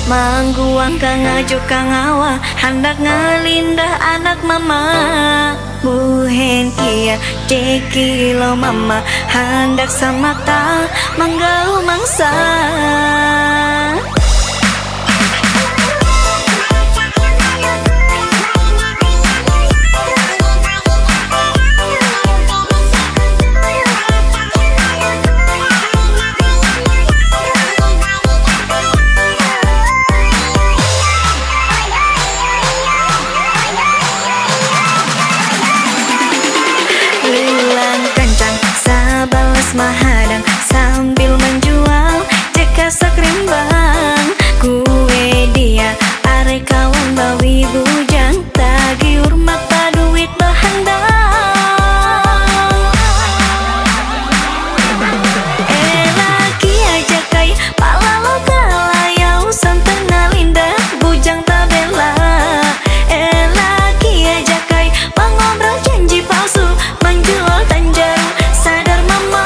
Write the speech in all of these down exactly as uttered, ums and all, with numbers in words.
Mangguang kang ngaju kang awa hendak ngalindah anak mama. Buhen kia ceki lo mama hendak samakta manggau mangsa. Mahadang sambil menjual jeka sakrimbang. Kue dia are kawan bawi bujang tagi urmat ta duit bahandang. Eh laki aja kai pala lo kalayau santan ngalindah bujang tabela. Eh laki aja kai mengobrol janji palsu menjual tanjaru. Sadar mama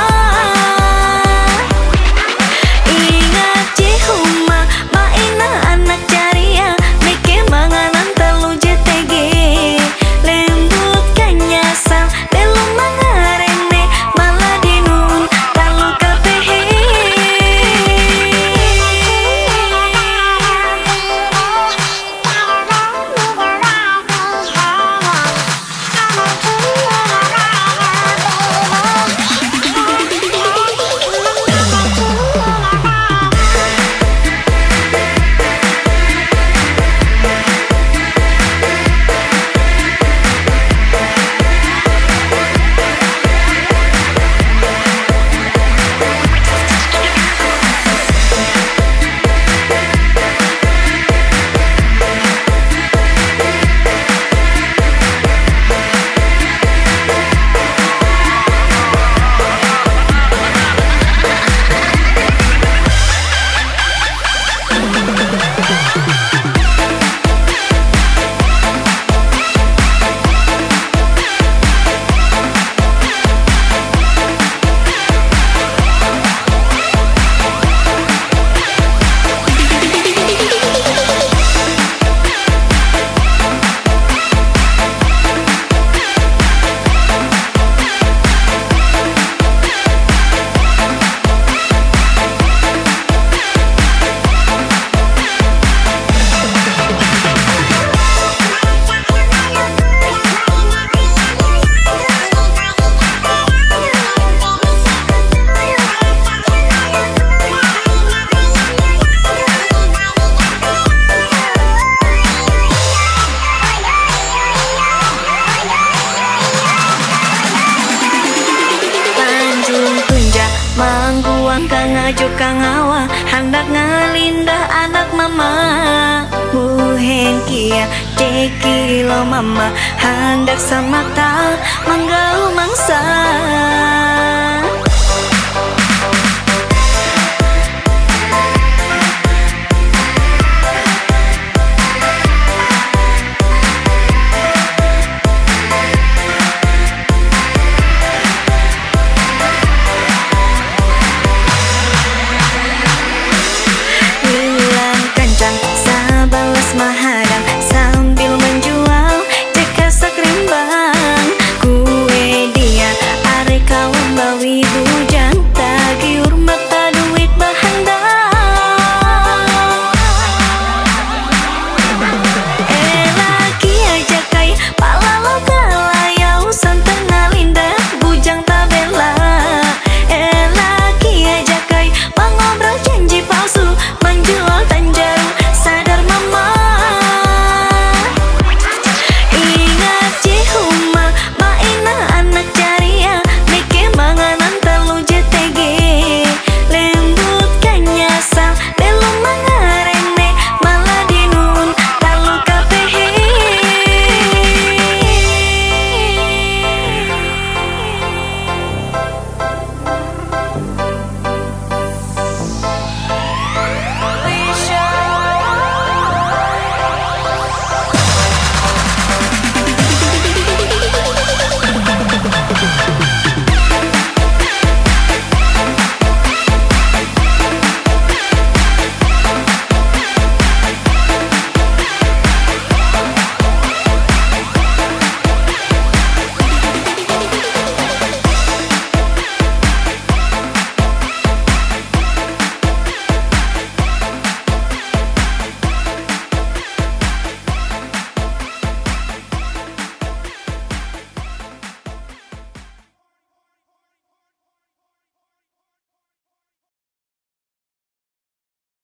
Mangguang kang ngaju kang awa hendak ngalindah anak mama. Buhen kia ceki lo mama hendak samakta manggau mangsa.